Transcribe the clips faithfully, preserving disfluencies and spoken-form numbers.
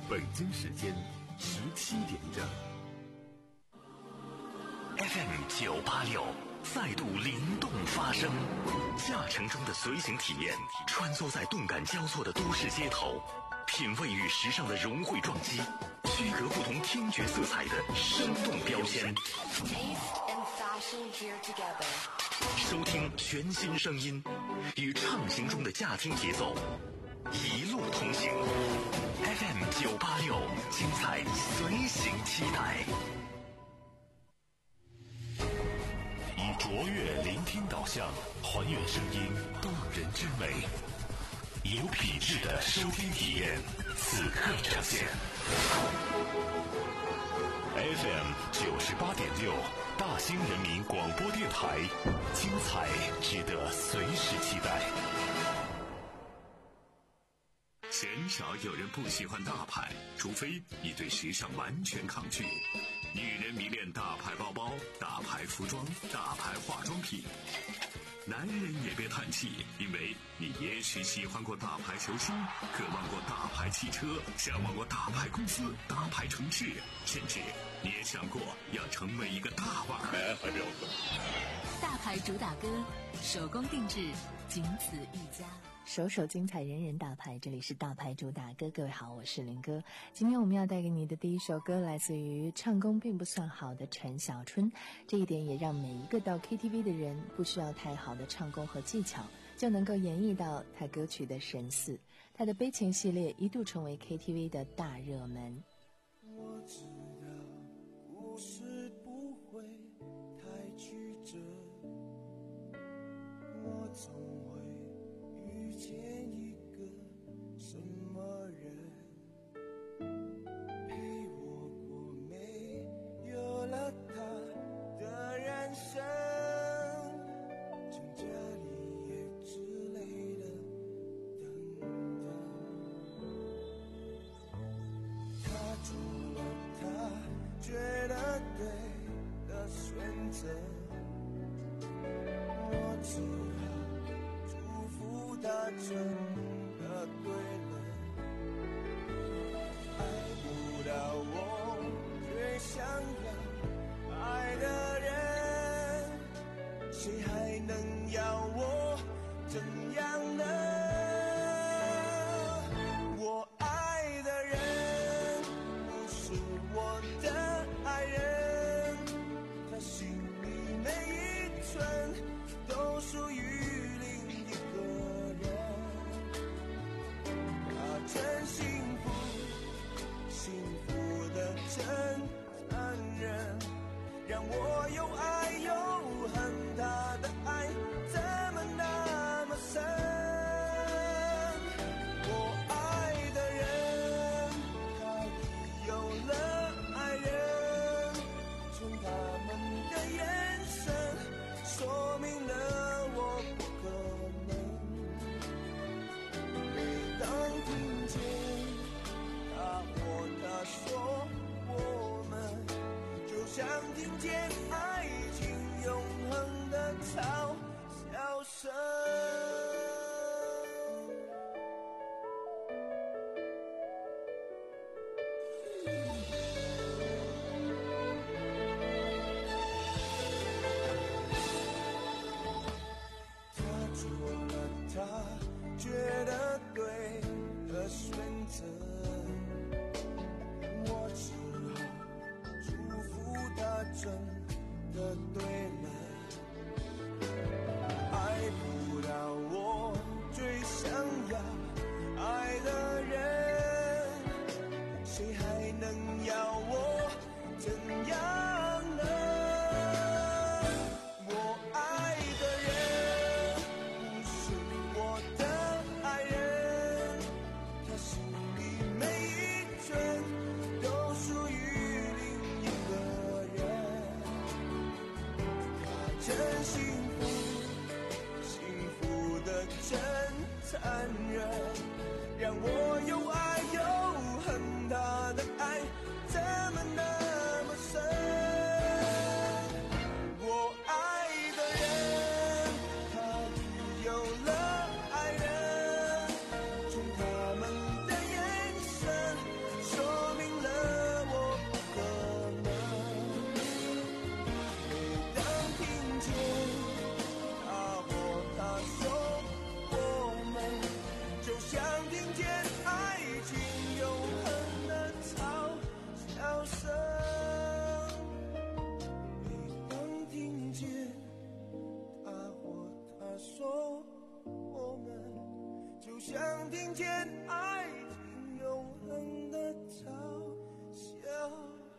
北京时间十七点整。 F M 九八六再度灵动发声，驾乘中的随行体验，穿梭在动感交错的都市街头，品味与时尚的融汇撞击，区隔不同听觉色彩的生动标签。收听全新声音，与畅行中的驾听节奏，一路同行。F M 九八六，精彩随行期待。以卓越聆听导向，还原声音动人之美，有品质的收听体验，此刻呈现。F M 九十八点六，大兴人民广播电台，精彩值得随时期待。 鲜少有人不喜欢大牌，除非你对时尚完全抗拒。女人迷恋大牌包包、大牌服装、大牌化妆品。男人也别叹气，因为你也许喜欢过大牌球星，渴望过大牌汽车，向往过大牌公司、大牌城市，甚至你也想过要成为一个大腕儿。还表哥， 大牌主打歌，手工定制，仅此一家。 首首精彩，人人大牌，这里是大牌主打歌。各位好，我是林哥。今天我们要带给你的第一首歌来自于唱功并不算好的陈小春，这一点也让每一个到 K T V 的人不需要太好的唱功和技巧就能够演绎到他歌曲的神似。他的悲情系列一度成为 K T V 的大热门。 我知道故事不会太曲折，我总会遇见一个什么人，陪我过没有了他的人生，成家立业之类的等等。他做了他觉得对的选择，我只好他真的对了，爱不到我最想要爱的人，谁还能要我怎样呢？我爱的人不是我的爱人，他心里每一寸都属于真幸福，幸福的真残忍，让我又爱又恨，他的爱怎么那么深？我爱的人，他已有了爱人，从他们的眼神说明了我不可能。他说我们就像听见爱情永恒的嘲笑声。他做了他觉得对的选择，真的对了，爱不到我最想要爱的人，谁还能要我怎样呢？我爱的人不是我的爱人，他心里每一寸都属于另一个人。真幸福，幸福的真残忍，让我又爱又恨，他的爱怎么那么深？我爱的人，他已有了爱人，从他们的眼神说想听见爱情永恒的嘲笑。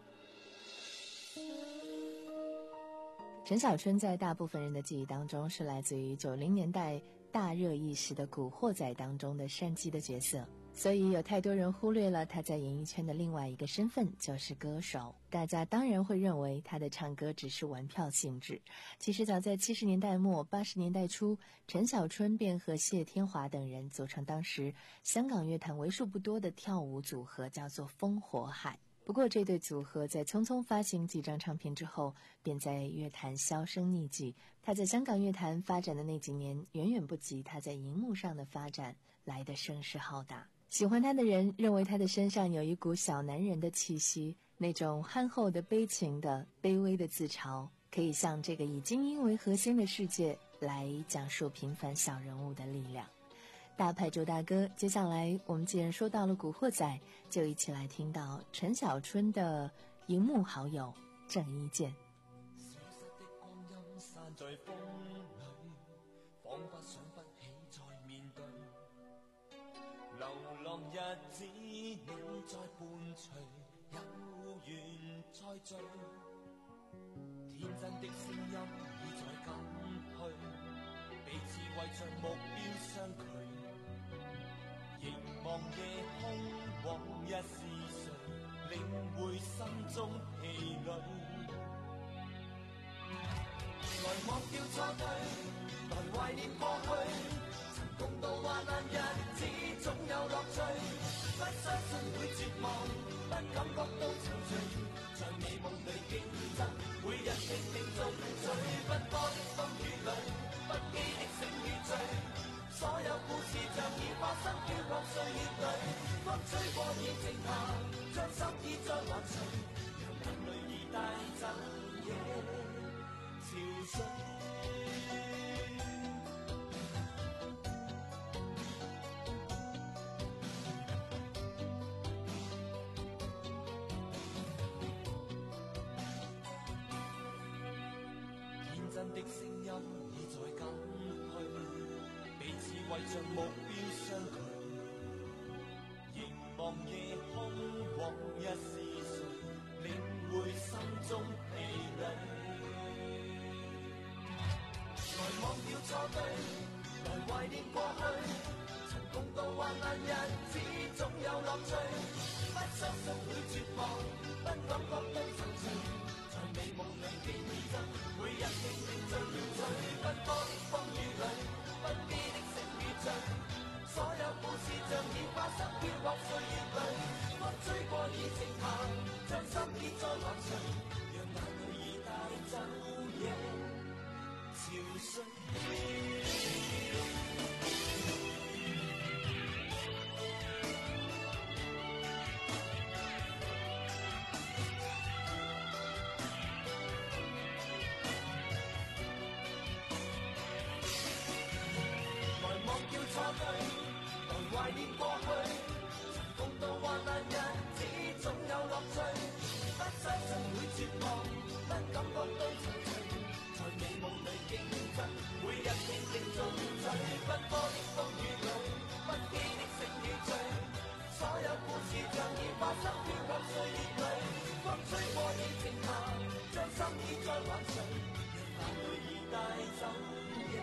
陈小春在大部分人的记忆当中是来自于九零年代大热一时的古惑仔当中的山鸡的角色，所以有太多人忽略了他在演艺圈的另外一个身份，就是歌手。大家当然会认为他的唱歌只是玩票性质，其实早在七十年代末八十年代初，陈小春便和谢天华等人组成当时香港乐坛为数不多的跳舞组合，叫做风火海。不过这对组合在匆匆发行几张唱片之后，便在乐坛销声匿迹。他在香港乐坛发展的那几年，远远不及他在荧幕上的发展来得声势浩大。喜欢他的人认为他的身上有一股小男人的气息，那种憨厚的、悲情的、卑微的自嘲，可以向这个以精英为核心的世界来讲述平凡小人物的力量。大牌周大哥，接下来我们既然说到了古惑仔，就一起来听到陈小春的荧幕好友郑伊健。 消失的光阴散在风里，仿佛想不起再面对，流浪日子你在伴隨，有緣再聚，天真的聲音已在減退，彼此為着目標相距，凝望夜空往日是誰，領會心中氣餒，來忘掉錯對，來懷念過去，曾共度患難日子總有樂趣，不相信會絕望，不感覺到憔悴，在美夢裏競爭，每日拼命進取，奔波的風雨裏，不羈的醒與醉，所有故事像已發生飄泊歲月裏，風吹過已靜下，將心意再還誰，讓眼淚已帶走夜潮水。真的聲音已在減退，彼此為着目標相距，凝望夜空往日是誰，領會心中氣餒，來忘掉錯對，來懷念過去，曾共度患難日子總有樂趣，不相信會絕望，不感覺到憔悴，在美夢裏競爭，每日拼命進取，奔波的風雨裏，不羈的醒與醉，所有故事像已發生飄泊歲月裏，風吹過已靜下，將心意再還誰，讓眼淚已帶走夜潮水。錯對，來懷念過去，曾共度患難日子總有樂趣，不相信會絕望，不感覺到憔悴，在美夢裏競爭，每日拼命進取，奔波的風雨裏，不羈的醒與醉，所有故事像已發生飄泊歲月裏，風吹過已靜下，將心意再還誰，讓眼淚已帶走夜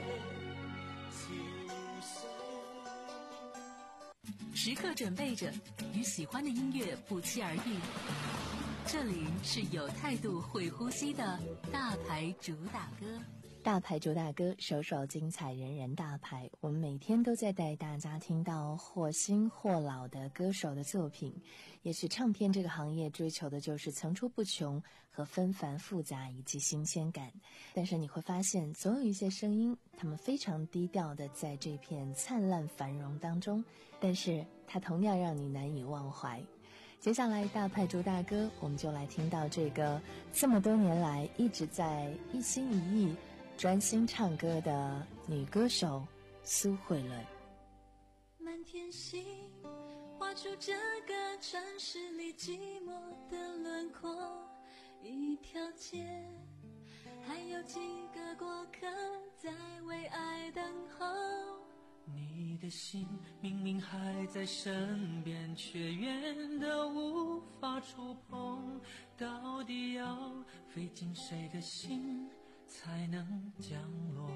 時刻準備着，與喜歡的音樂不期而遇。這裡是有態度、會呼吸的大牌主打歌。 大牌主打歌，首首精彩，人人大牌。我们每天都在带大家听到或新或老的歌手的作品。也许唱片这个行业追求的就是层出不穷和纷繁复杂以及新鲜感，但是你会发现总有一些声音，他们非常低调的在这片灿烂繁荣当中，但是它同样让你难以忘怀。接下来大牌主打歌，我们就来听到这个这么多年来一直在一心一意专心唱歌的女歌手苏慧伦。 满天星画出这个城市里寂寞的轮廓，一条街还有几个过客在为爱等候， 你的心明明还在身边，却远得无法触碰，到底要飞进谁的心才能降落？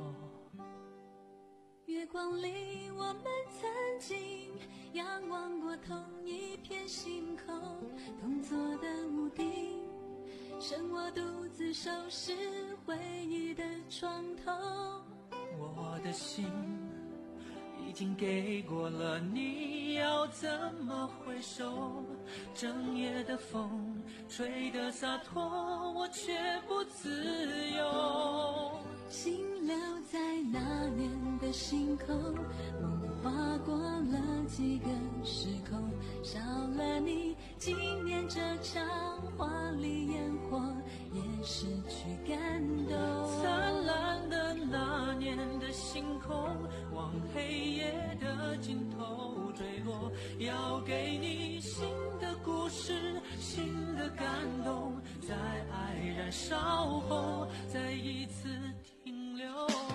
月光里我们曾经仰望过同一片星空，同坐的屋顶，剩我独自收拾回忆的床头。 我的心已经给过了你，要怎么回首？整夜的风吹得洒脱，我却不自由。 心留在那年的星空，梦划过了几个时空，少了你，今年这场华丽烟火也失去感动。 灿烂的那年的星空，往黑夜的尽头坠落，要给你新的故事，新的感动，在爱燃烧后再一次停留。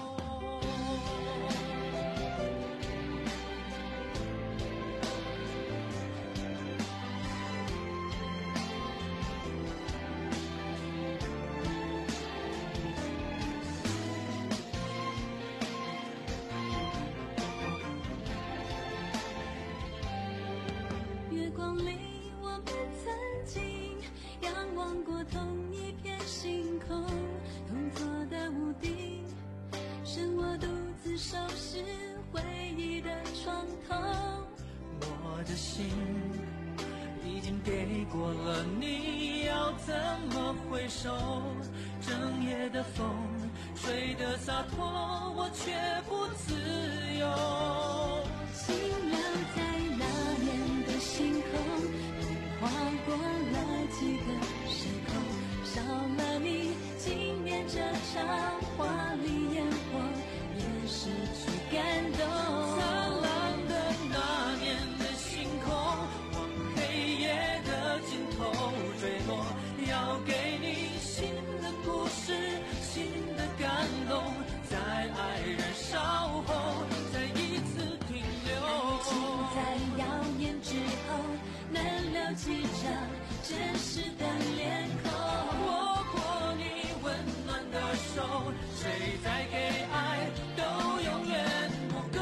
月光里我们曾经仰望过同一片星空，同坐的屋顶，剩我独自收拾回忆的床头。 我的心已经给过了你，要怎么回首？整夜的风吹得洒脱，我却不自由。 心留在那年的星空，划过了几个时空，少了你，今年这场华丽烟火也失去感动。 灿烂的那年的星空，往黑夜的尽头坠落，要给你新的故事，新的感动，在爱燃烧后再一次停留。 爱情在耀眼之后，能留几张真实的脸孔。 握过你温暖的手，谁再给爱都永远不够。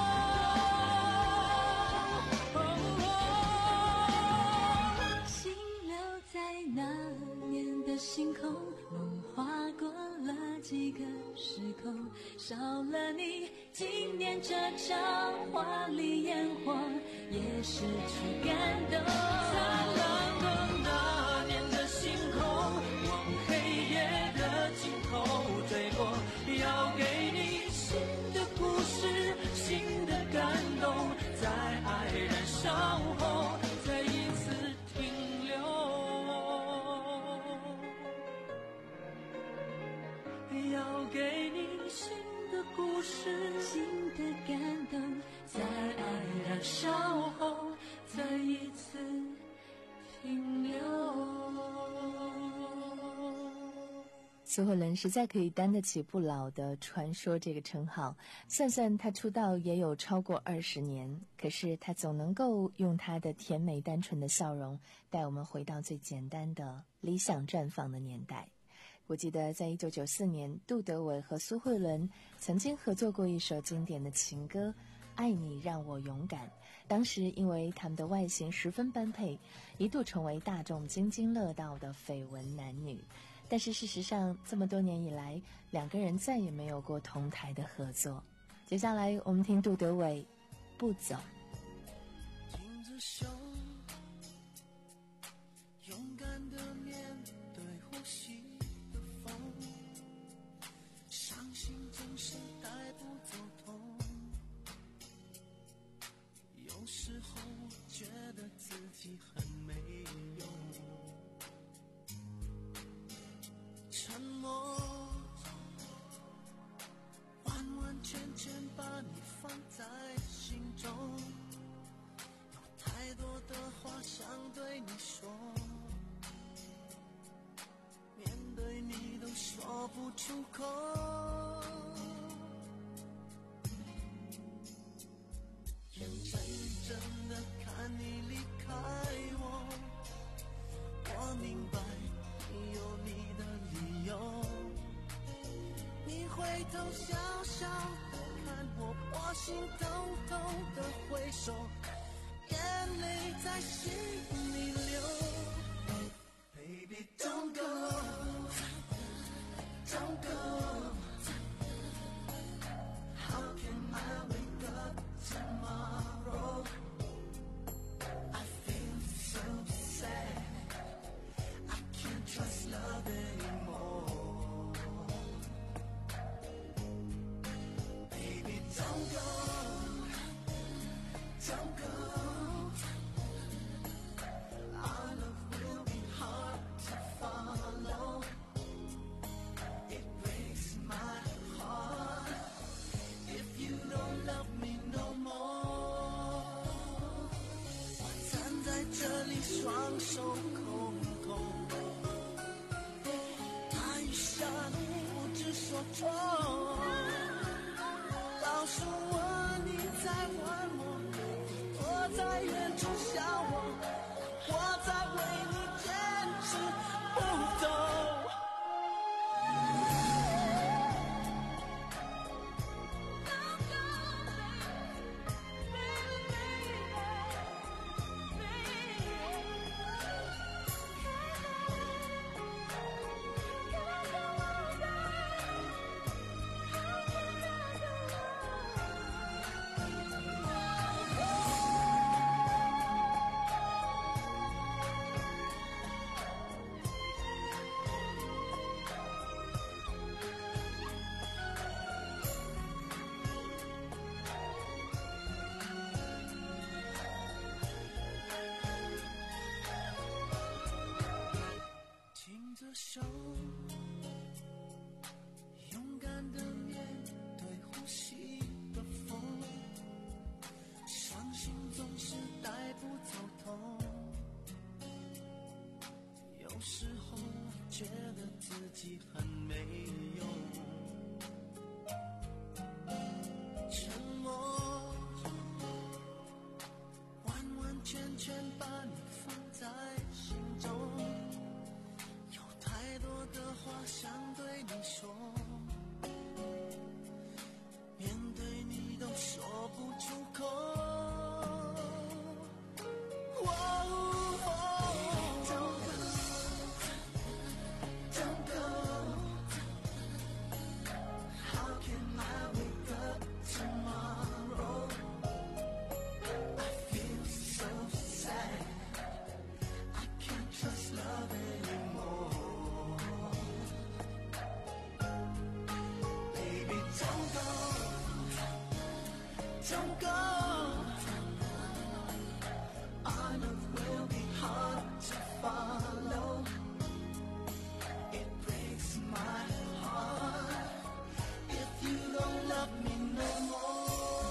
心留在那年的星空，梦划过了几个时空，少了你，今年这场华丽烟火也失去感动。 灿烂的那年的星空，往黑夜的尽头坠落，要给你新的故事，新的感动，在爱燃烧后再一次停留。要给你新的故事， 新的感动， 在爱燃烧后再一次停留。 苏慧伦实在可以担得起不老的传说这个称号，算算她出道也有超过二十年，可是她总能够用她的甜美单纯的笑容带我们回到最简单的理想绽放的年代。我记得在一九九四年，杜德伟和苏慧伦曾经合作过一首经典的情歌《爱你让我勇敢》，当时因为他们的外形十分般配，一度成为大众津津乐道的绯闻男女。但是事实上，这么多年以来，两个人再也没有过同台的合作。接下来我们听杜德伟《不走》。 紧着手，勇敢地面对呼吸的风，伤心总是带不走痛，有时候觉得自己很没用，沉默完完全全把你放在心中，有太多的话想对你说，面对你都说不出口， 小小的看我，我心偷偷的挥手，眼泪在心里流。Baby don't go, don't go. How can I wake up tomorrow? I feel so sad. I can't trust love anymore. Baby don't go, don't go. Our love will be hard to follow. It breaks my heart if you don't love me no more. 我站在这里，双手空空，大雨下的不知所措。告诉我你在玩我，我在远处笑我，我在为你坚持不走。牵着手，勇敢的面对呼吸的风，伤心总是带不走痛。有时候我觉得自己很没用，沉默，完完全全把你放在心中。太多的话想对你说，面对你都说不出口。Don't go, don't go. How can I wake up tomorrow? I feel so sad. I can't trust love anymore. Don't go, don't go. Our love will be hard to follow. It breaks my heart if you don't love me no more.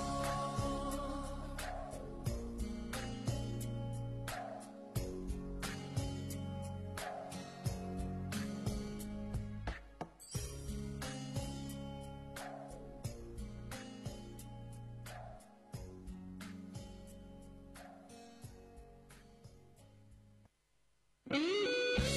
Mm-hmm.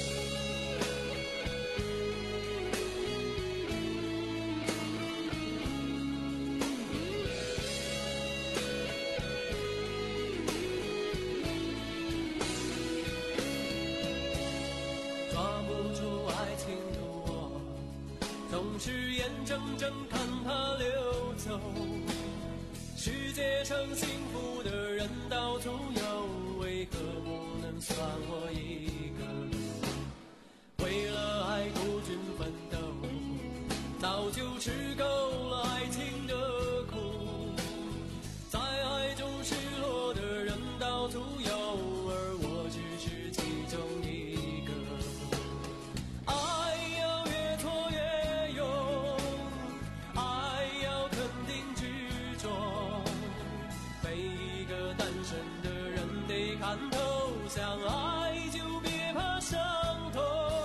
是眼睁睁看它流走。世界上幸福的人到处有，为何不能算我一个？为了爱孤军奋斗，早就吃够了爱情的苦。在爱中失落的人到处有，而我只是其中一个。爱要越挫越勇，爱要肯定执着。每一个单身的人得看透，相爱就别怕伤痛。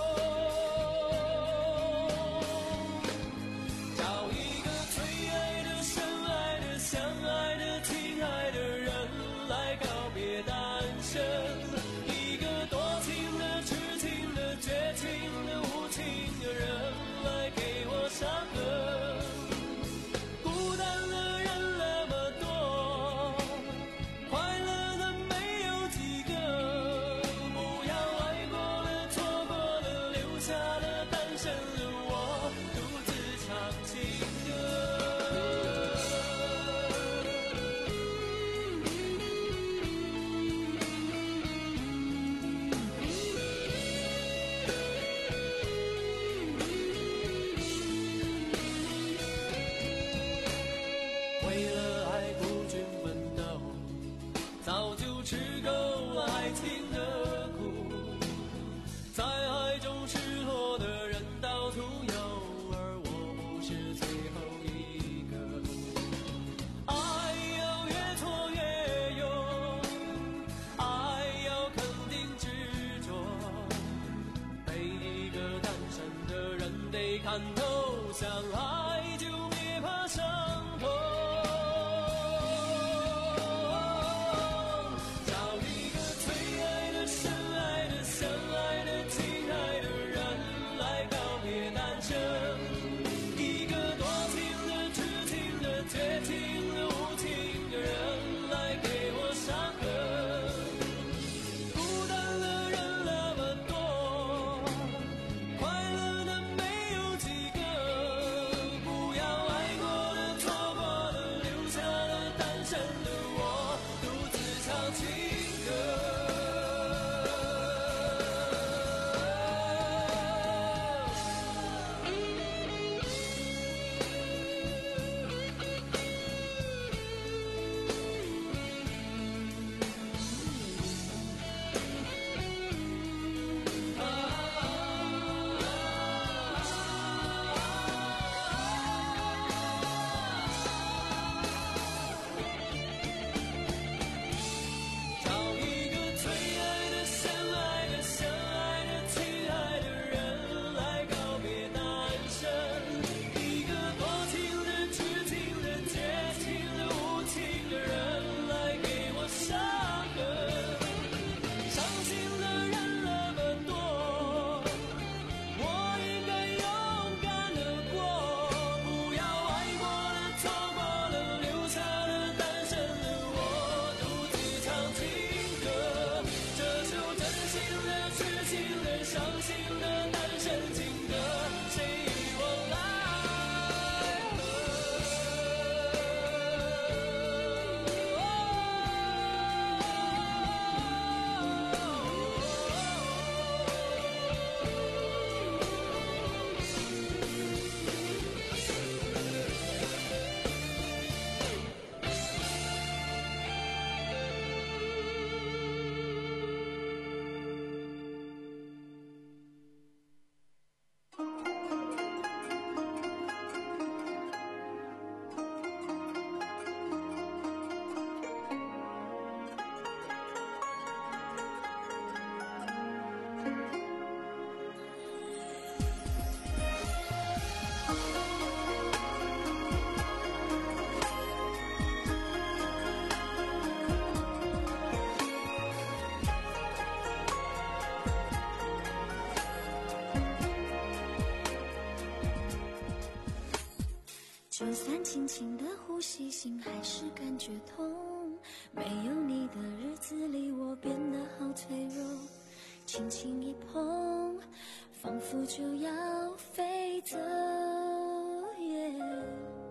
找一个最爱的、深爱的、相爱的、亲爱的人来告别单身。一个多情的、痴情的、绝情的、无情的人来给我伤痕。 没看透，相爱就别怕伤痛。找一个最爱的、深爱的、相爱的、亲爱的人来告别单身，一个多情的、痴情的、绝情的、无情的人来给我伤痕。孤单的人那么多，快乐的没有几个，不要爱过的、错过的、留下了单身的我，独自唱情歌。找一个最爱的、深爱的、相爱的、亲爱的人来告别单身，一个多情的、痴情的、绝情的、无情的人来给我伤痕。伤心的人那么多，我应该勇敢的过，不要爱过了、错过了、留下了单身的我，独自唱情歌。这首真心的、痴情的、伤心的单身情歌，谁与我来就算轻轻的呼吸，心还是感觉痛。没有你的日子里，我变得好脆弱。轻轻一碰，仿佛就要飞走。yeah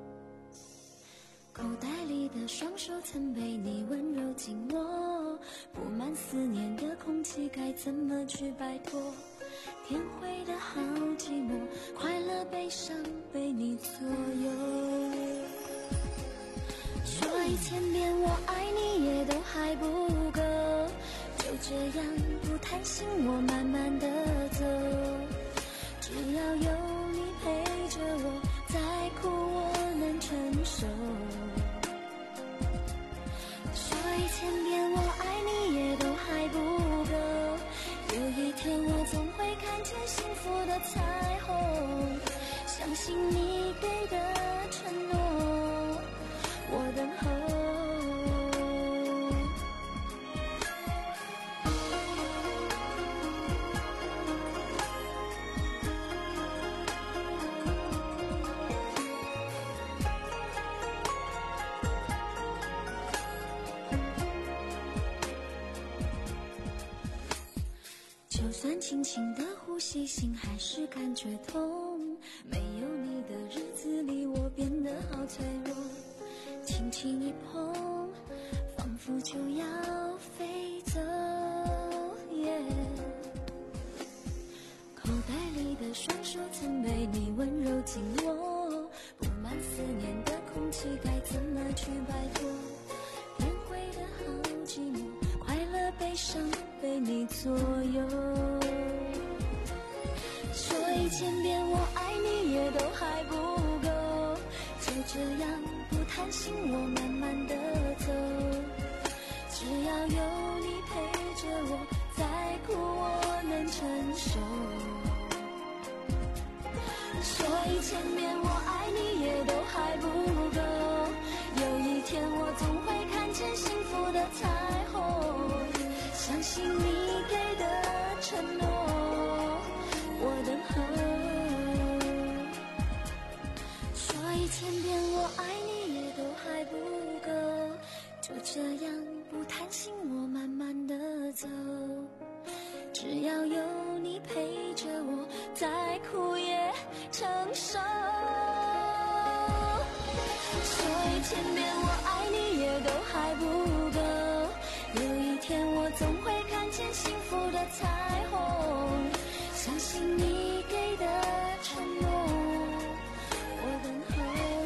口袋里的双手曾被你温柔紧握，布满思念的空气该怎么去摆脱？天灰的好寂寞，快乐悲伤被你左右。说一千遍我爱你也都还不够，就这样不贪心我慢慢的走。只要有你陪着我，再苦我能承受。说一千遍我爱你也都还不够，有一天我总会看见幸福的彩虹。相信你给的承诺，我等候。就算轻轻的呼吸，心还是感觉痛。没有你的日子里，我变得好脆弱。轻轻一碰，仿佛就要飞走。yeah 口袋里的双手曾被你温柔紧握，布满思念的空气该怎么去摆脱？天灰的好寂寞，快乐悲伤被你左右。说一千遍我爱你也都还不够，就这样不贪心我慢慢的走。只要有你陪着我，再苦我能承受。 所以前面我爱你也都还不够，有一天我总会看见幸福的彩虹，相信你给的承诺我等候。所以前边我爱你也都还不够，就这样不贪心我慢慢的走，只要有你陪着我，再苦也承受。所以前面我爱你也都还不够，有一天我总会看见幸福的彩虹，相信你给的承诺我等候。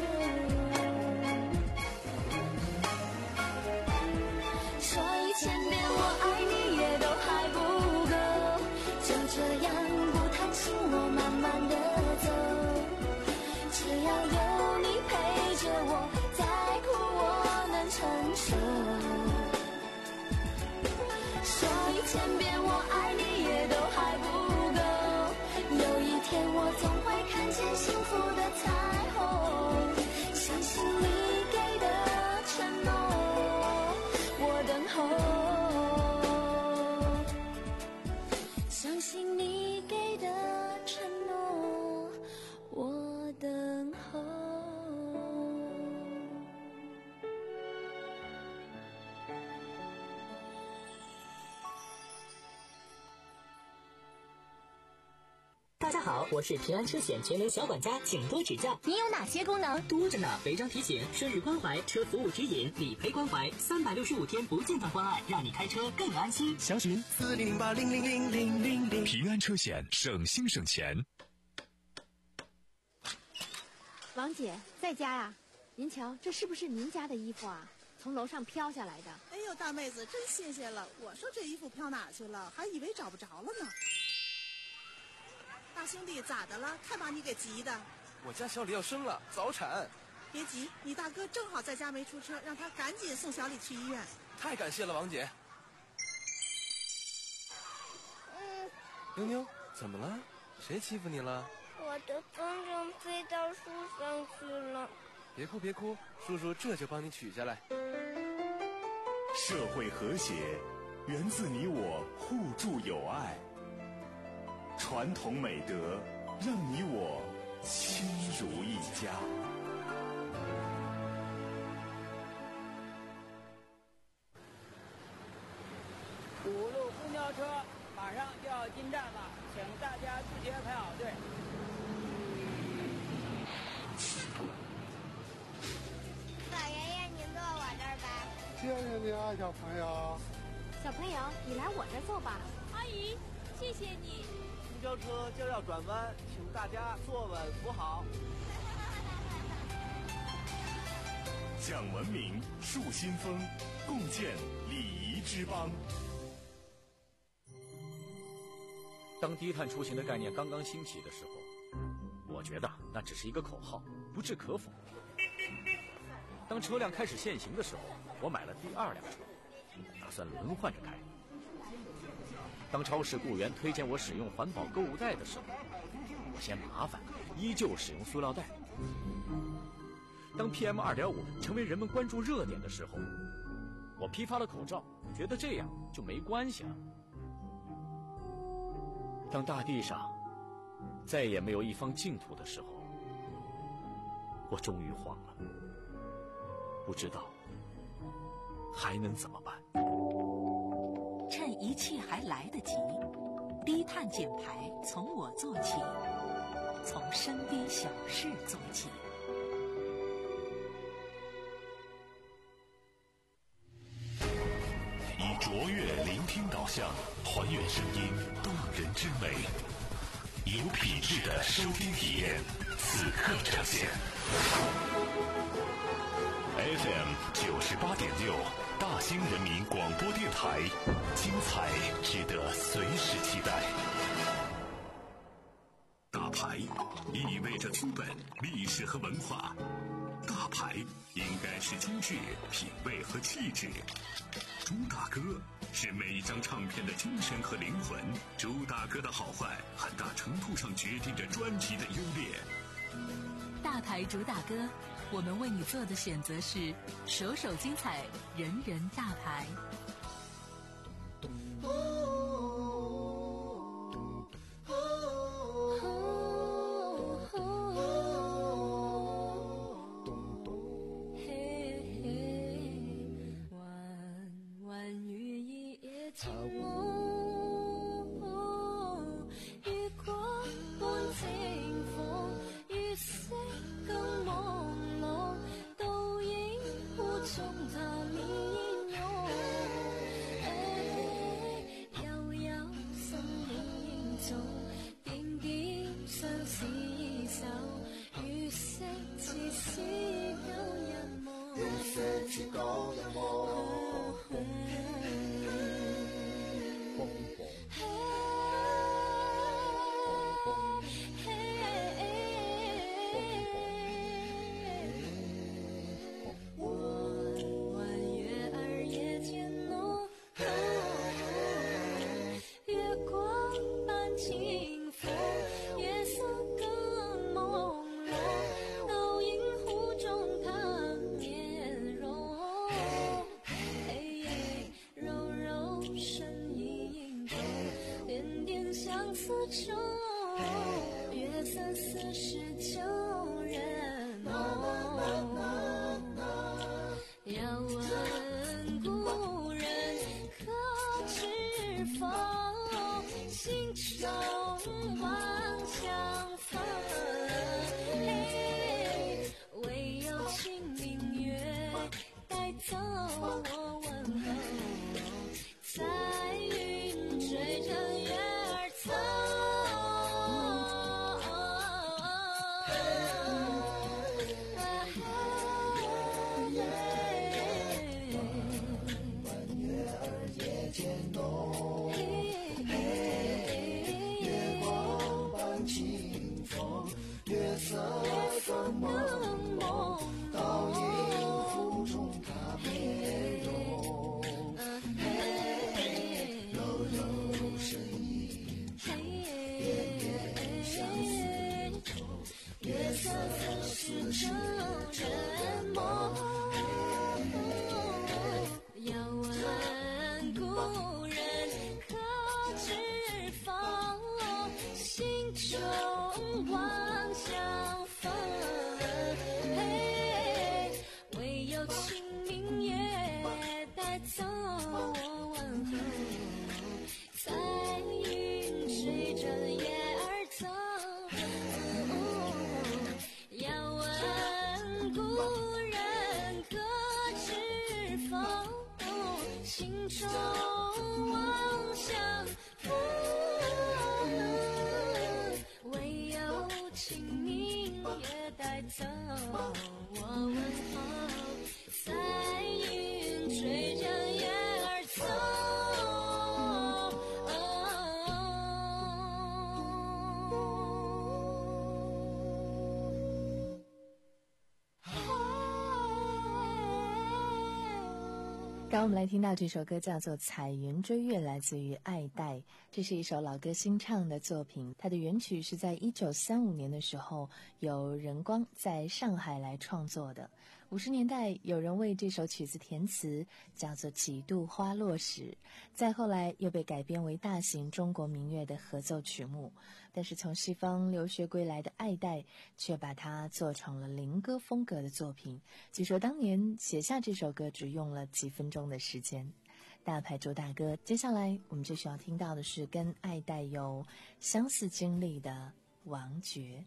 所以前面我爱你也都还不够，就这样不贪心我慢慢的走，只要有你陪着我，再苦我能承受。所以前边我爱你也都还不够，有一天我总会看见幸福的彩虹，相信你给的承诺我等候，相信你给的承诺我等候。 大家好，我是平安车险全联小管家，请多指教。 你有哪些功能？ 多着呢，违章提醒、顺日关怀、车服务指引、理赔关怀，三百六十五天不间断关爱，让你开车更安心。 详询四零零八零零零零零零。 平安车险，省心省钱。 王姐在家呀？您瞧，这是不是您家的衣服啊？从楼上飘下来的。 哎呦，大妹子真新鲜了！我说这衣服飘哪去了，还以为找不着了呢。大兄弟，咋的了？看把你给急的。 我家小李要生了，早产。 别急，你大哥正好在家没出车，让他赶紧送小李去医院。 太感谢了，王姐。 嗯， 妞妞，怎么了？谁欺负你了？ 我的风筝飞到树上去了。 别哭别哭，叔叔这就帮你取下来。 社会和谐源自你我互助友爱，传统美德让你我亲如一家。 五路公交车马上就要进站了，请大家自觉排好队。 老爷爷，您坐我这儿吧。 谢谢你啊，小朋友。 小朋友，你来我这儿坐吧。 阿姨，谢谢你。 公交车就要转弯，请大家坐稳扶好。 讲文明，树新风，共建礼仪之邦。 当低碳出行的概念刚刚兴起的时候，我觉得那只是一个口号，不置可否。当车辆开始限行的时候，我买了第二辆车，打算轮换着开。当超市雇员推荐我使用环保购物袋的时候，我嫌麻烦，依旧使用塑料袋。当 P M 二点五 成为人们关注热点的时候，我批发了口罩，觉得这样就没关系了。当大地上再也没有一方净土的时候，我终于慌了，不知道还能怎么办。 趁一切还来得及，低碳减排从我做起，从身边小事做起。 以卓越聆听导向，还原声音动人之美，有品质的收听体验，此刻呈现。F M 九十八点六，大兴人民广播电台，精彩值得随时期待。大牌意味着资本、历史和文化， 大牌应该是精致、品味和气质。朱大哥是每一张唱片的精神和灵魂。朱大哥的好坏，很大程度上决定着专辑的优劣。 大牌主打歌，我们为你做的选择是首首精彩，人人大牌。 刚刚我们来听到这首歌叫做《彩云追月》，来自于爱戴。这是一首老歌新唱的作品，它的原曲是在一九三五年的时候由任光在上海来创作的。五十年代有人为这首曲子填词，叫做《几度花落时》，再后来又被改编为大型中国民乐的合奏曲目。但是从西方留学归来的爱戴却把它做成了灵歌风格的作品。据说当年写下这首歌只用了几分钟的时间。大牌周大哥，接下来我们就需要听到的是跟爱戴有相似经历的王爵。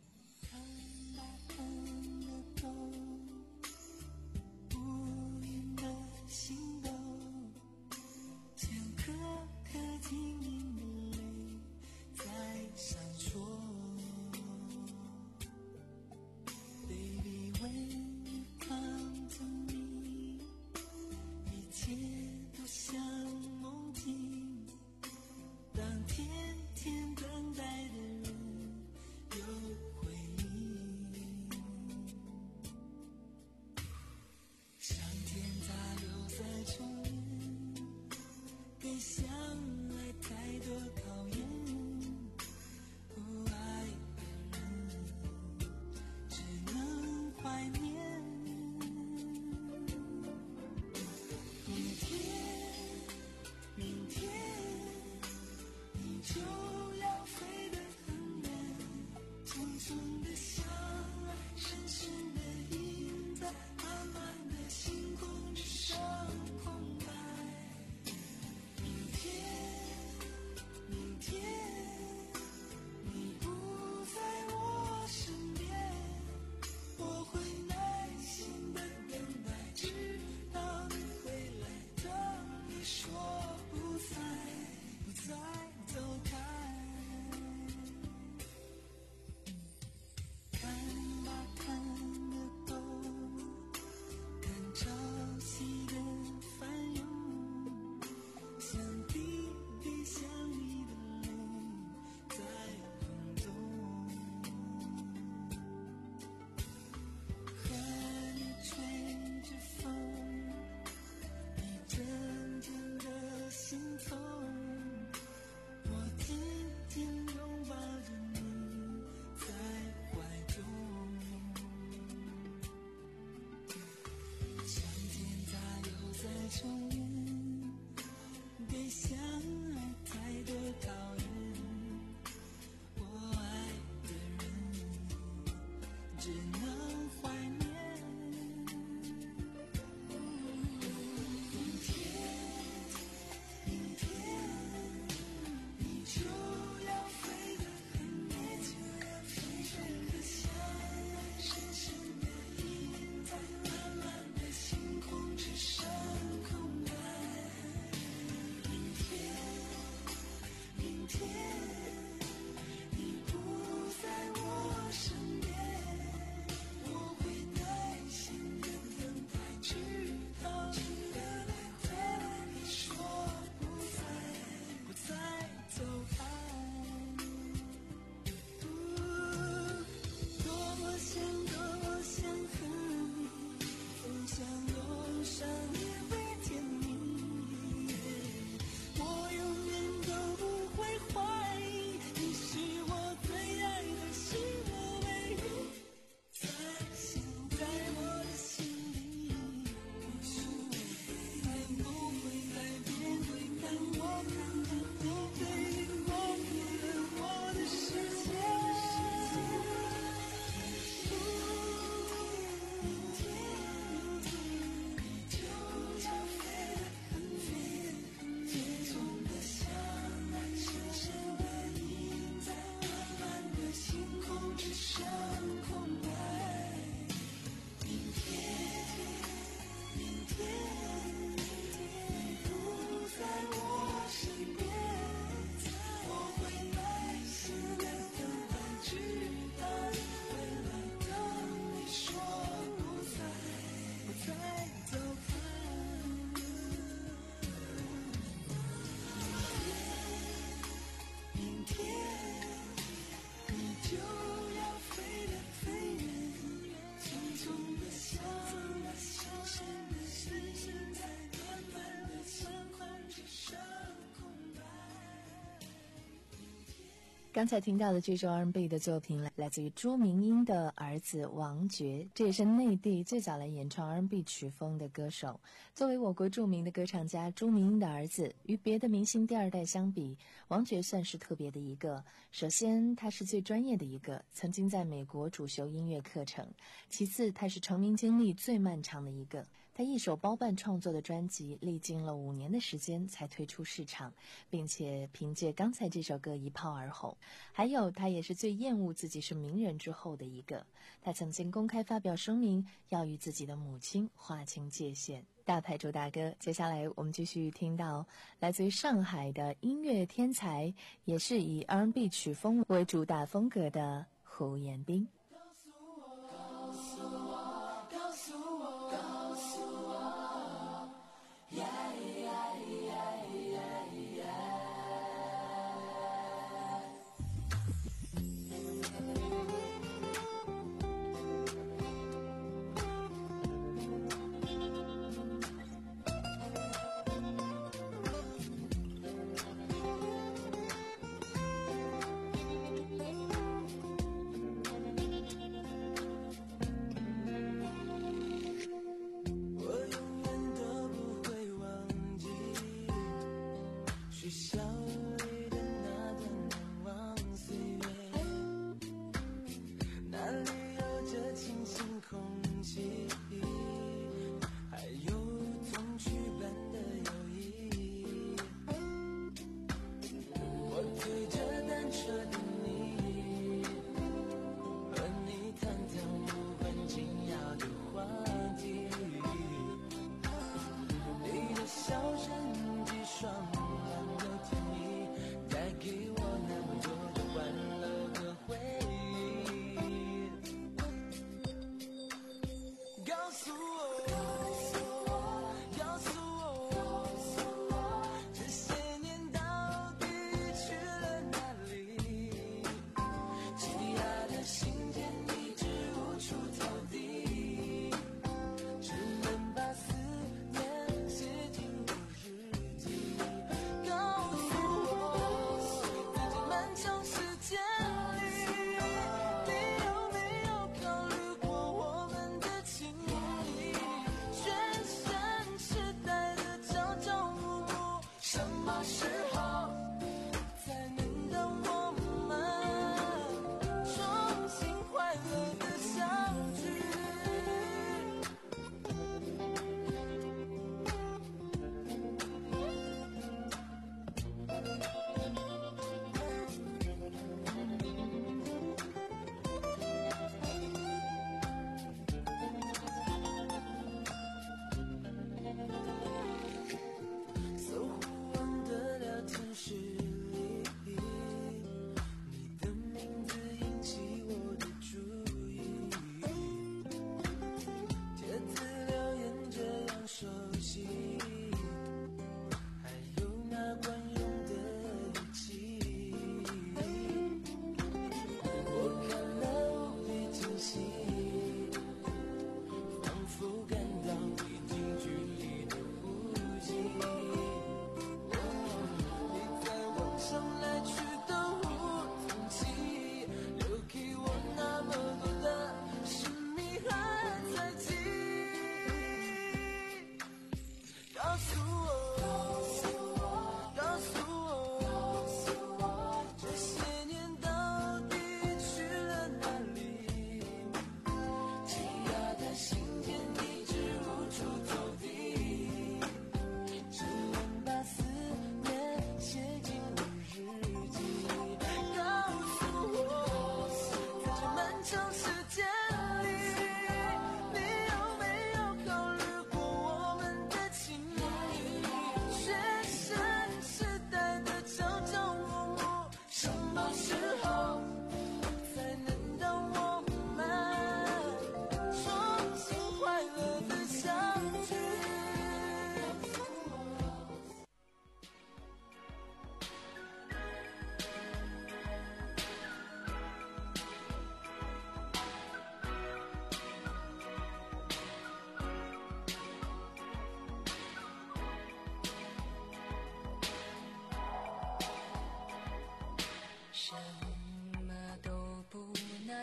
刚才听到的这首 R and B 的作品来自于朱明英的儿子王珏，这也是内地最早来演唱 R and B 曲风的歌手。作为我国著名的歌唱家，朱明英的儿子与别的明星第二代相比，王珏算是特别的一个。首先他是最专业的一个，曾经在美国主修音乐课程，其次他是成名经历最漫长的一个，他一手包办创作的专辑历经了五年的时间才推出市场，并且凭借刚才这首歌一炮而红。还有他也是最厌恶自己是名人之后的一个，他曾经公开发表声明，要与自己的母亲划清界限。大牌主大哥，接下来我们继续听到来自于上海的音乐天才，也是以 R and B 曲风为主打风格的胡彦斌。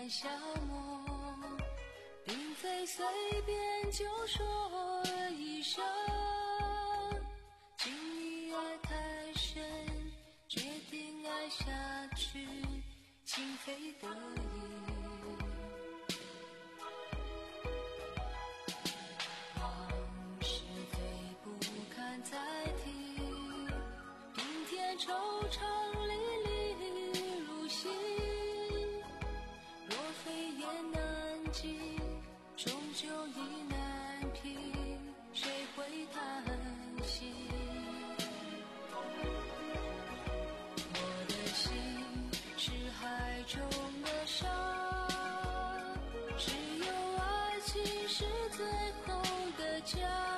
般消磨，并非随便就说一声，经已爱太深，决定爱下去，情非得已。往事非不堪再提，平添惆怅历历如昔。若非言难尽，终究意难平，谁会叹息？我的心是海中的沙，只有爱情是最后的家。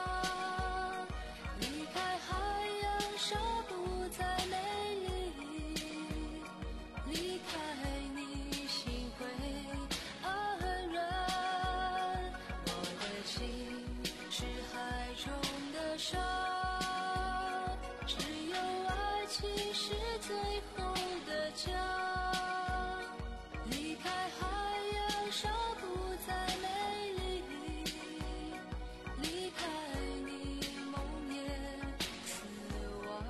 离开海洋，沙不再美丽，离开你，心会安然。我的心是海中的沙，只有爱情是最后的家。离开海洋，沙不再美丽，离开你，梦也死亡。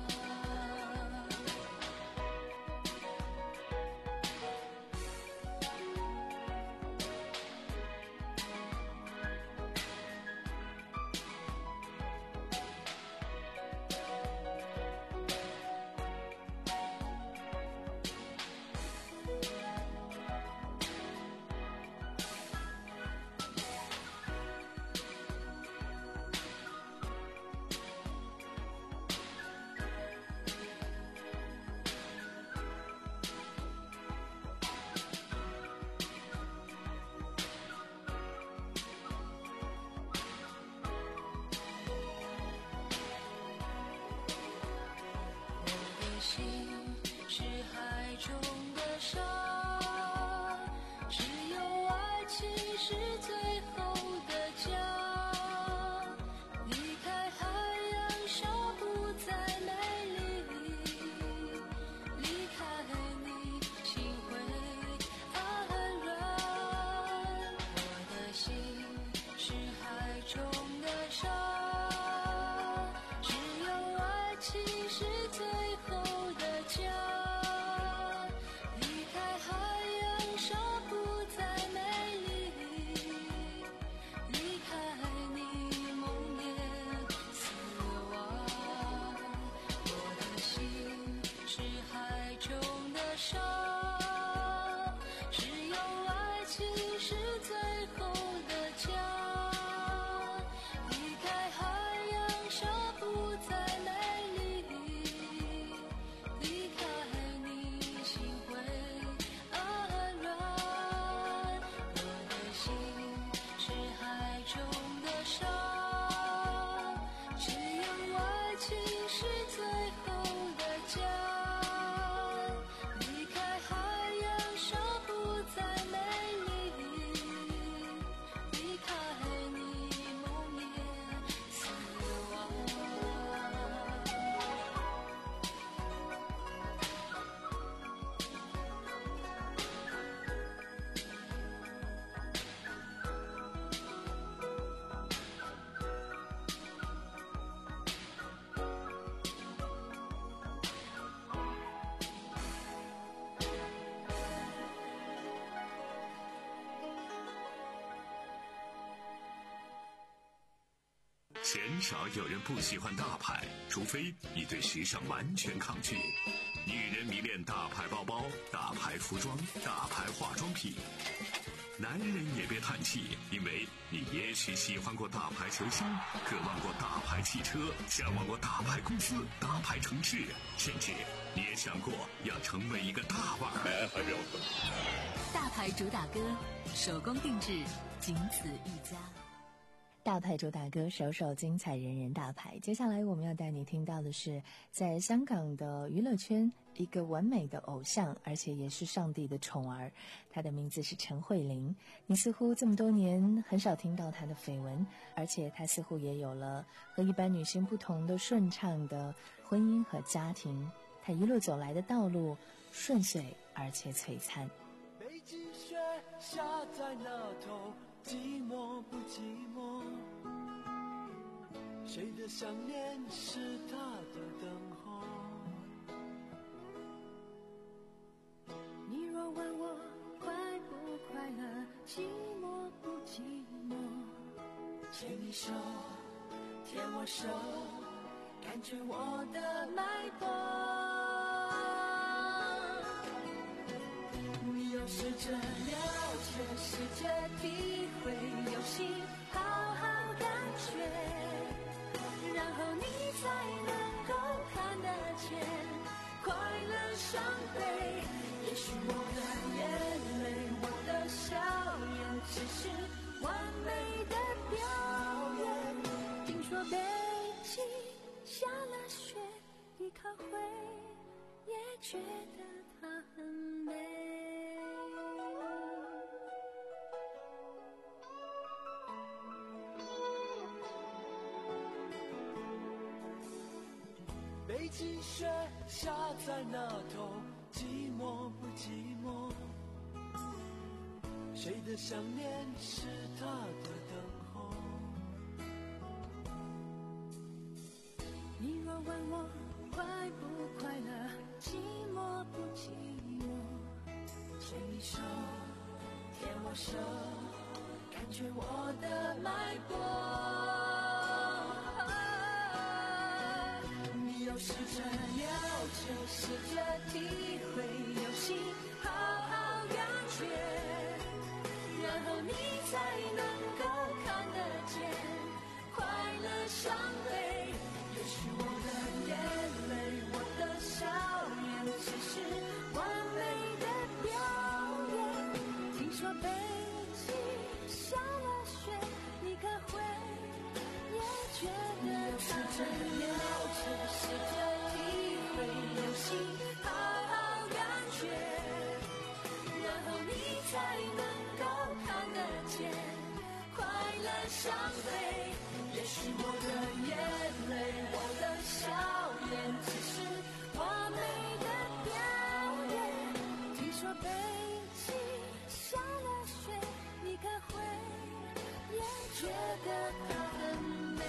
心是海中的沙，只有爱情是最后的家。离开海洋，沙不再美丽，离开你，心会安然。我的心是海中的沙，只有爱情是最后的家。离开海洋，沙不再美丽，离开你，梦也死亡。我的心是海中的沙，只有爱情是最后的家。离开海洋，沙不再美丽，离开你，心会安然。我的心是海中的沙，只有爱情是最后的家。离开海洋，沙不再美丽，离开你，梦也死亡。 鲜少有人不喜欢大牌，除非你对时尚完全抗拒。女人迷恋大牌包包、大牌服装、大牌化妆品。男人也别叹气，因为你也许喜欢过大牌球星，渴望过大牌汽车，向往过大牌公司、大牌城市，甚至你也想过要成为一个大腕儿。 大牌主打歌，手工定制，仅此一家。 大牌主打歌，首首精彩，人人大牌。接下来我们要带你听到的是，在香港的娱乐圈一个完美的偶像，而且也是上帝的宠儿，她的名字是陈慧琳。你似乎这么多年很少听到她的绯闻，而且她似乎也有了和一般女性不同的顺畅的婚姻和家庭。她一路走来的道路顺遂而且璀璨。 北极雪下在那头，寂寞不寂寞？谁的想念是他的等候？ 你若问我快不快乐，寂寞不寂寞？牵你手，牵我手，感觉我的脉搏。你要试着了解，试着体会，用心好好感觉，然后你才能够看得见快乐伤悲。也许我的眼泪，我的笑颜，只是完美的表演。听说北京下了雪，你可会也觉得它很美？ 北极雪下在那头，寂寞不寂寞？谁的想念是他的等候？ 你若问我快不快乐，寂寞不寂寞？牵你手，牵我手，感觉我的脉搏。你要试着了解，试着体会，用心好好感觉，然后你才能够看得见快乐伤悲。也许我的眼泪，我的笑颜，只是完美的表演。听说北京下了雪，你可会也觉得它很美？试着体会，用心好好感觉，然后你才能够看得见快乐伤悲。也许我的眼泪，我的笑颜，只是完美的表演。听说北京下了雪，你可会也觉得它很美？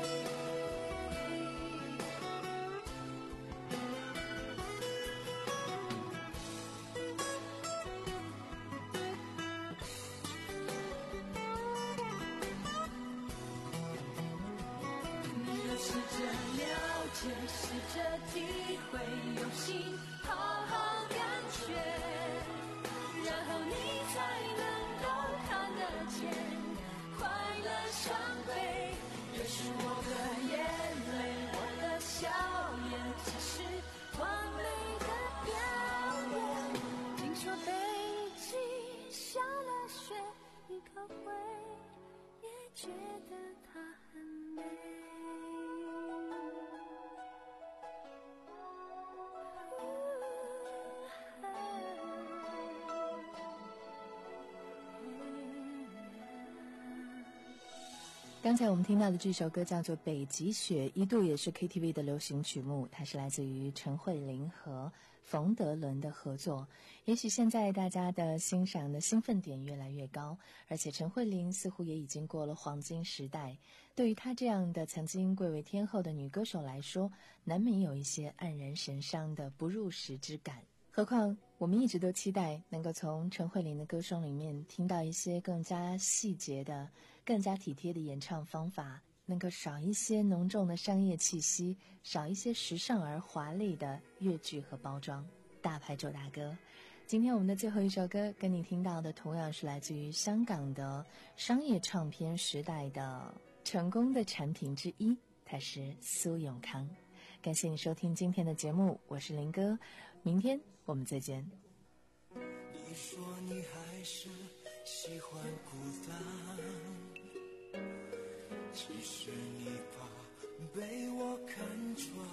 试着了解，试着体会，用心好好感觉，然后你才能够看得见快乐伤悲。也许我的眼泪，我的笑颜，只是完美的表演。听说北京下了雪，你可会也觉得它很美？ 刚才我们听到的这首歌叫做《北极雪》，一度也是 K T V 的流行曲目，它是来自于陈慧琳和冯德伦的合作。也许现在大家的欣赏的兴奋点越来越高，而且陈慧琳似乎也已经过了黄金时代。对于她这样的曾经贵为天后的女歌手来说，难免有一些黯然神伤的不入时之感。何况我们一直都期待能够从陈慧琳的歌声里面听到一些更加细节的、更加体贴的演唱方法，能够少一些浓重的商业气息，少一些时尚而华丽的乐句和包装。大牌周大哥，今天我们的最后一首歌跟你听到的同样是来自于香港的商业唱片时代的成功的产品之一，它是苏永康。感谢你收听今天的节目，我是林哥，明天我们再见。 你说你还是喜欢孤单，其实你怕被我看穿，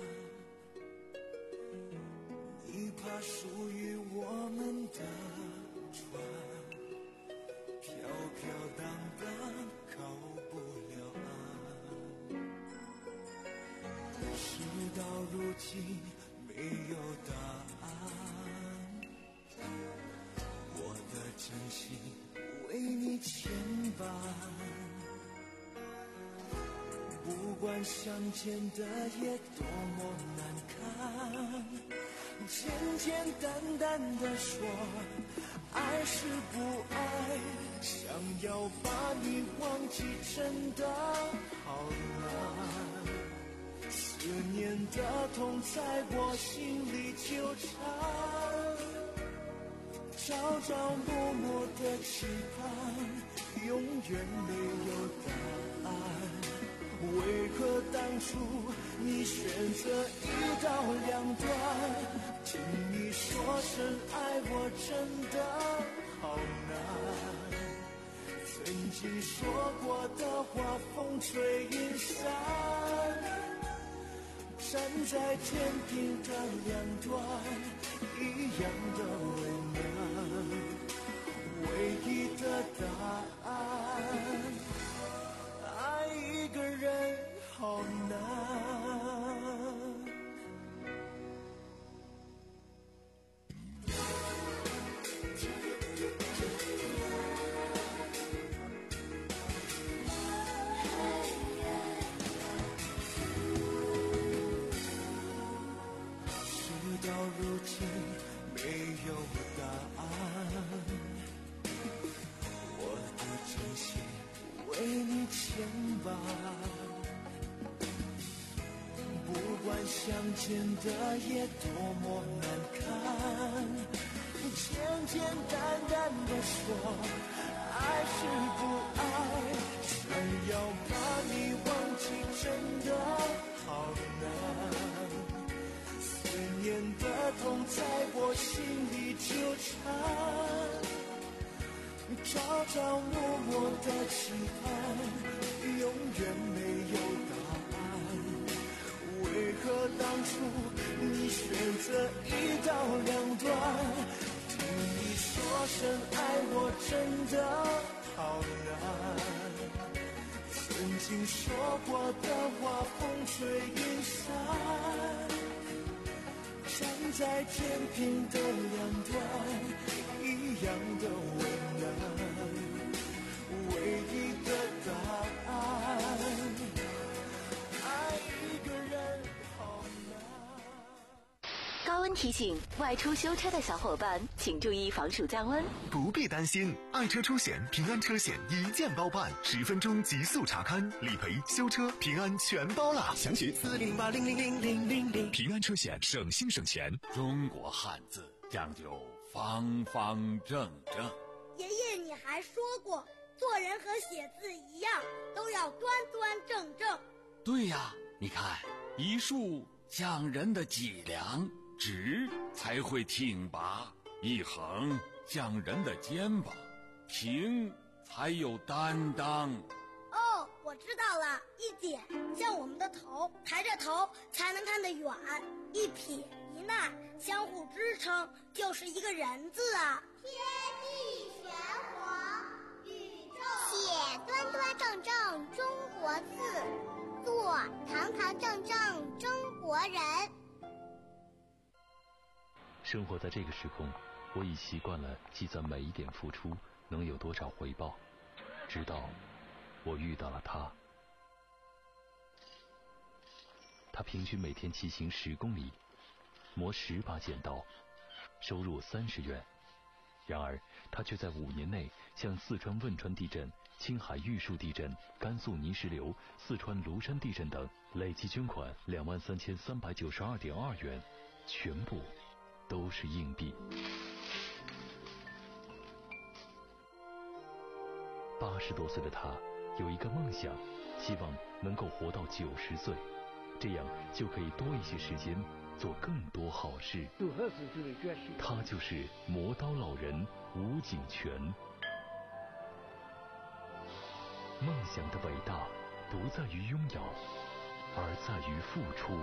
你怕属于我们的船飘飘荡荡靠不了岸，事到如今没有答案，我的真管相见的夜多么难堪，简简单单的说爱是不爱，想要把你忘记真的好难，思念的痛在我心里纠缠，朝朝暮暮的期盼永远没有答案，为何当初你选择一刀两断？听你说声爱我真的好难，曾经说过的话风吹云散，站在天平的两端一样的为难，唯一的答案，爱一个人好难。事到如今没有答案，我的真心为你牵绊，不管相见的夜多么难堪，简简单单的说爱是不爱，想要把你忘记真的好难，思念的痛在我心里纠缠，朝朝暮暮的期盼永远没有答案，为何当初你选择一刀两断？听你说声爱我真的好难，曾经说过的话风吹云散，站在天平的两端一样的为难，唯一的答案，爱一个人好难。 高温提醒：外出修车的小伙伴请注意防暑降温。 不必担心，爱车出险平安车险一键包办，十分钟极速查勘、理赔、修车，平安全包了。详询四零八零零零零零零。平安车险，省心省钱。 中国汉字讲究方方正正。 爷爷，你还说过，做人和写字一样，都要端端正正。 对呀，你看，一竖像人的脊梁，直才会挺拔；一横像人的肩膀，平才有担当。 哦，我知道了，一点像我们的头，抬着头才能看得远；一撇一捺相互支撑，就是一个人字啊。 天地玄黄，宇宙写端端正正中国字，做堂堂正正中国人。 生活在这个时空，我已习惯了计算每一点付出能有多少回报，直到我遇到了他。他平均每天骑行十公里，磨十把剪刀，收入三十元。然而他却在五年内向四川汶川地震、青海玉树地震、甘肃泥石流、四川庐山地震等累计捐款两万三千三百九十二点二元，全部都是硬币。八十多岁的他有一个梦想，希望能够活到九十岁，这样就可以多一些时间做更多好事。他就是磨刀老人吴景全。梦想的伟大不在于拥有，而在于付出。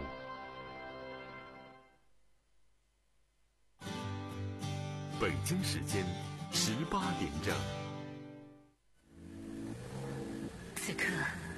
北京时间十八点整。 此刻